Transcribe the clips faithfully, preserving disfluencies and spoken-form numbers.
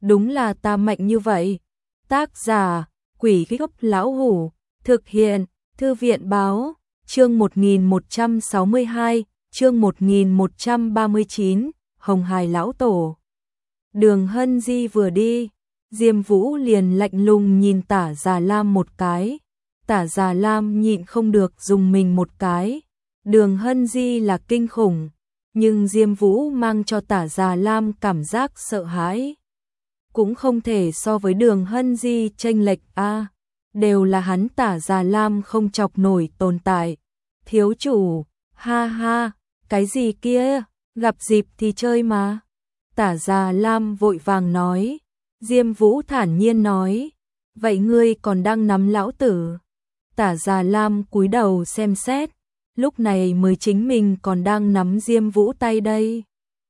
đúng là ta mạnh như vậy. Tác giả, Quỷ Gốc Lão Hủ, thực hiện, Thư viện Báo, chương một nghìn một trăm sáu mươi hai, chương một nghìn một trăm ba mươi chín, Hồng Hải Lão Tổ. Đường Hân Di vừa đi, Diêm Vũ liền lạnh lùng nhìn Tả Già Lam một cái. Tả Già Lam nhịn không được dùng mình một cái. Đường Hân Di là kinh khủng, nhưng Diêm Vũ mang cho Tả Già Lam cảm giác sợ hãi. Cũng không thể so với Đường Hân Di chênh lệch a, đều là hắn Tả Già Lam không chọc nổi tồn tại. Thiếu chủ, ha ha, cái gì kia, gặp dịp thì chơi mà. Tả Già Lam vội vàng nói. Diêm Vũ thản nhiên nói, vậy ngươi còn đang nắm lão tử? Tả Già Lam cúi đầu xem xét, lúc này mới chính mình còn đang nắm Diêm Vũ tay đây.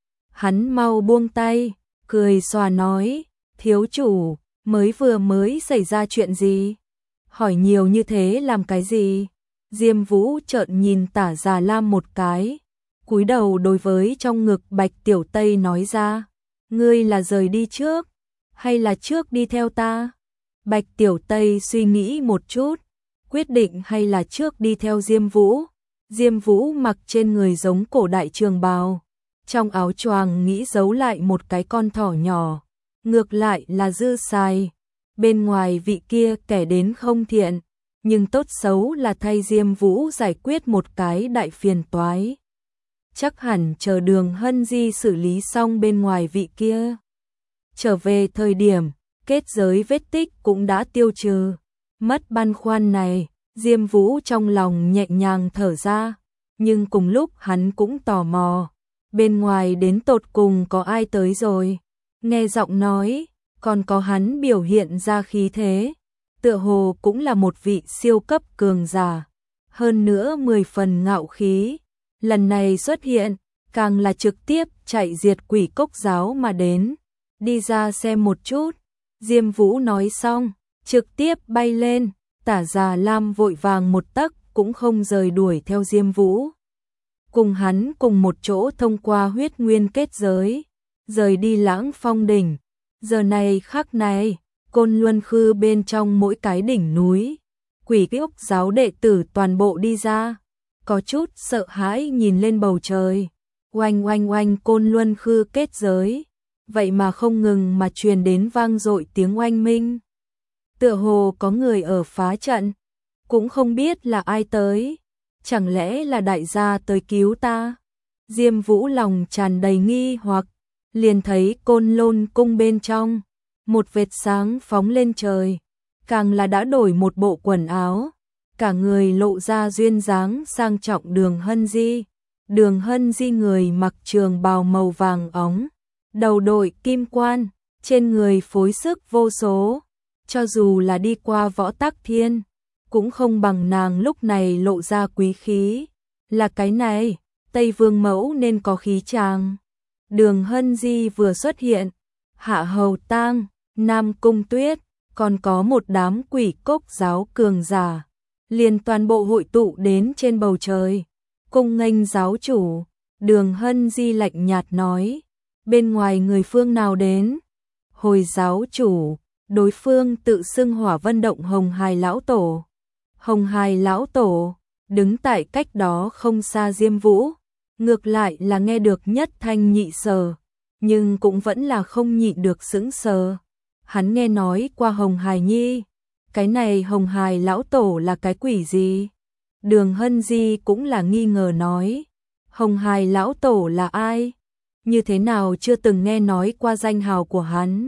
Hắn mau buông tay, cười xòa nói, thiếu chủ, mới vừa mới xảy ra chuyện gì? Hỏi nhiều như thế làm cái gì? Diêm Vũ trợn nhìn Tả Già Lam một cái, cúi đầu đối với trong ngực Bạch Tiểu Tây nói ra, ngươi là rời đi trước, hay là trước đi theo ta? Bạch Tiểu Tây suy nghĩ một chút, quyết định hay là trước đi theo Diêm Vũ. Diêm Vũ mặc trên người giống cổ đại trường bào, trong áo choàng nghĩ giấu lại một cái con thỏ nhỏ, ngược lại là dư xài. Bên ngoài vị kia kẻ đến không thiện, nhưng tốt xấu là thay Diêm Vũ giải quyết một cái đại phiền toái. Chắc hẳn chờ Đường Hân Di xử lý xong bên ngoài vị kia, trở về thời điểm, kết giới vết tích cũng đã tiêu trừ. Mất băn khoăn này, Diêm Vũ trong lòng nhẹ nhàng thở ra, nhưng cùng lúc hắn cũng tò mò, bên ngoài đến tột cùng có ai tới rồi. Nghe giọng nói, còn có hắn biểu hiện ra khí thế, tựa hồ cũng là một vị siêu cấp cường giả, hơn nữa mười phần ngạo khí. Lần này xuất hiện, càng là trực tiếp chạy diệt Quỷ Cốc giáo mà đến. Đi ra xem một chút. Diêm Vũ nói xong, trực tiếp bay lên. Tả Già Lam vội vàng một tấc cũng không rời đuổi theo Diêm Vũ. Cùng hắn cùng một chỗ thông qua huyết nguyên kết giới, rời đi Lãng Phong đỉnh. Giờ này khắc này, Côn Luân Khư bên trong mỗi cái đỉnh núi, Quỷ Cốc giáo đệ tử toàn bộ đi ra, có chút sợ hãi nhìn lên bầu trời. Oanh oanh oanh, Côn Luân Khư kết giới, vậy mà không ngừng mà truyền đến vang dội tiếng oanh minh. Tựa hồ có người ở phá trận, cũng không biết là ai tới, chẳng lẽ là đại gia tới cứu ta? Diêm Vũ lòng tràn đầy nghi hoặc, liền thấy Côn Lôn cung bên trong, một vệt sáng phóng lên trời, càng là đã đổi một bộ quần áo, cả người lộ ra duyên dáng sang trọng Đường Hân Di. Đường Hân Di người mặc trường bào màu vàng óng, đầu đội kim quan, trên người phối sức vô số, cho dù là đi qua Võ Tắc Thiên, cũng không bằng nàng lúc này lộ ra quý khí. Là cái này, Tây Vương mẫu nên có khí chàng. Đường Hân Di vừa xuất hiện, Hạ Hầu Tang, Nam Cung Tuyết, còn có một đám Quỷ Cốc giáo cường giả, liền toàn bộ hội tụ đến trên bầu trời. Cung nghênh giáo chủ. Đường Hân Di lạnh nhạt nói, bên ngoài người phương nào đến? Hồi giáo chủ, đối phương tự xưng Hỏa Vân Động Hồng Hải Lão Tổ. Hồng Hải Lão Tổ, đứng tại cách đó không xa Diêm Vũ, ngược lại là nghe được nhất thanh nhị sở, nhưng cũng vẫn là không nhịn được sững sờ. Hắn nghe nói qua Hồng Hải Nhi, cái này Hồng Hải Lão Tổ là cái quỷ gì? Đường Hân Di cũng là nghi ngờ nói, Hồng Hải Lão Tổ là ai? Như thế nào chưa từng nghe nói qua danh hào của hắn?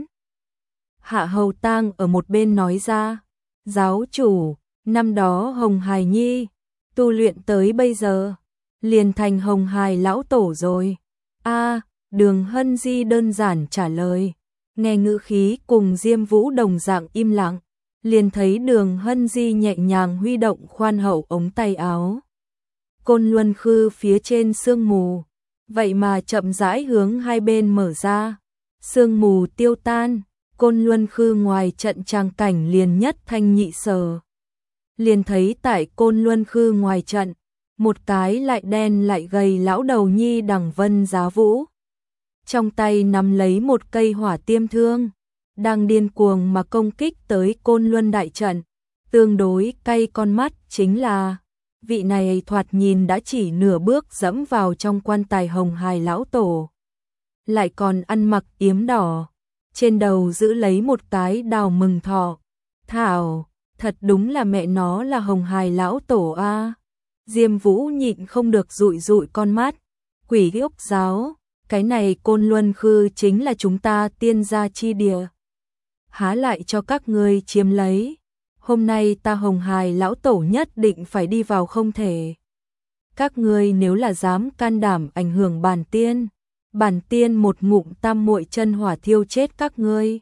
Hạ Hầu Tang ở một bên nói ra, giáo chủ, năm đó Hồng Hải Nhi, tu luyện tới bây giờ, liền thành Hồng Hải Lão Tổ rồi. A, Đường Hân Di đơn giản trả lời, nghe ngữ khí cùng Diêm Vũ đồng dạng im lặng. Liền thấy Đường Hân Di nhẹ nhàng huy động khoan hậu ống tay áo. Côn Luân Khư phía trên sương mù, vậy mà chậm rãi hướng hai bên mở ra. Sương mù tiêu tan, Côn Luân Khư ngoài trận tràng cảnh liền nhất thanh nhị sở. Liền thấy tại Côn Luân Khư ngoài trận, một cái lại đen lại gầy lão đầu nhi đằng Vân Giá Vũ. Trong tay nắm lấy một cây hỏa tiêm thương, đang điên cuồng mà công kích tới Côn Luân đại trận. Tương đối cay con mắt chính là vị này thoạt nhìn đã chỉ nửa bước dẫm vào trong quan tài Hồng Hải lão tổ. Lại còn ăn mặc yếm đỏ, trên đầu giữ lấy một cái đào mừng thọ. Thảo, thật đúng là mẹ nó là Hồng Hải lão tổ a. Diêm Vũ nhịn không được dụi dụi con mắt. Quỷ ốc giáo, cái này Côn Luân Khư chính là chúng ta tiên gia chi địa. Há lại cho các ngươi chiếm lấy. Hôm nay ta Hồng Hải lão tổ nhất định phải đi vào không thể. Các ngươi nếu là dám can đảm ảnh hưởng bản tiên, bản tiên một ngụm tam muội chân hỏa thiêu chết các ngươi.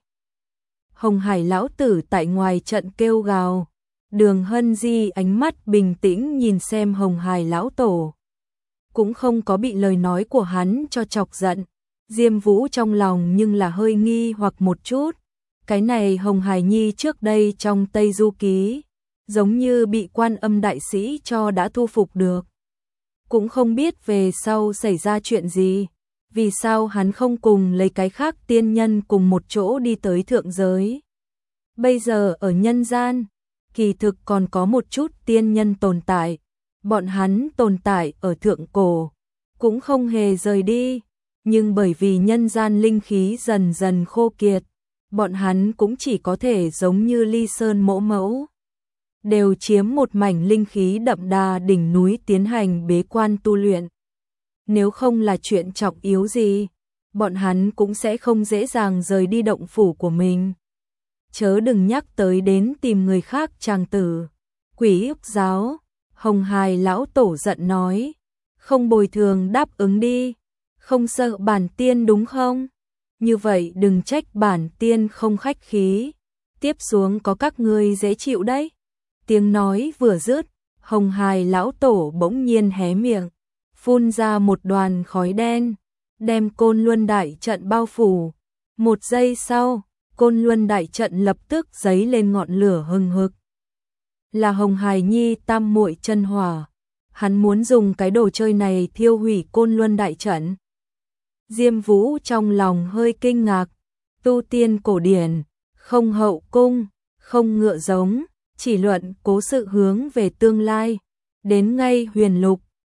Hồng Hải lão tử tại ngoài trận kêu gào. Đường Hân Di ánh mắt bình tĩnh nhìn xem Hồng Hải lão tổ, cũng không có bị lời nói của hắn cho chọc giận. Diêm Vũ trong lòng nhưng là hơi nghi hoặc một chút. Cái này Hồng Hải Nhi trước đây trong Tây Du Ký, giống như bị Quan Âm đại sĩ cho đã thu phục được. Cũng không biết về sau xảy ra chuyện gì, vì sao hắn không cùng lấy cái khác tiên nhân cùng một chỗ đi tới thượng giới. Bây giờ ở nhân gian, kỳ thực còn có một chút tiên nhân tồn tại, bọn hắn tồn tại ở thượng cổ, cũng không hề rời đi, nhưng bởi vì nhân gian linh khí dần dần khô kiệt, bọn hắn cũng chỉ có thể giống như Ly Sơn mỗ mẫu, đều chiếm một mảnh linh khí đậm đà đỉnh núi tiến hành bế quan tu luyện. Nếu không là chuyện trọng yếu gì, bọn hắn cũng sẽ không dễ dàng rời đi động phủ của mình. Chớ đừng nhắc tới đến tìm người khác chàng tử. Quỷ ức giáo, Hồng Hải lão tổ giận nói, không bồi thường đáp ứng đi, không sợ bản tiên đúng không? Như vậy đừng trách bản tiên không khách khí, tiếp xuống có các ngươi dễ chịu đấy. Tiếng nói vừa dứt, Hồng Hải lão tổ bỗng nhiên hé miệng, phun ra một đoàn khói đen, đem Côn Luân đại trận bao phủ. Một giây sau, Côn Luân đại trận lập tức giấy lên ngọn lửa hừng hực. Là Hồng Hải Nhi tam muội chân hỏa, hắn muốn dùng cái đồ chơi này thiêu hủy Côn Luân đại trận. Diêm Vũ trong lòng hơi kinh ngạc, tu tiên cổ điển, không hậu cung, không ngựa giống, chỉ luận cố sự hướng về tương lai, đến ngay huyền lục,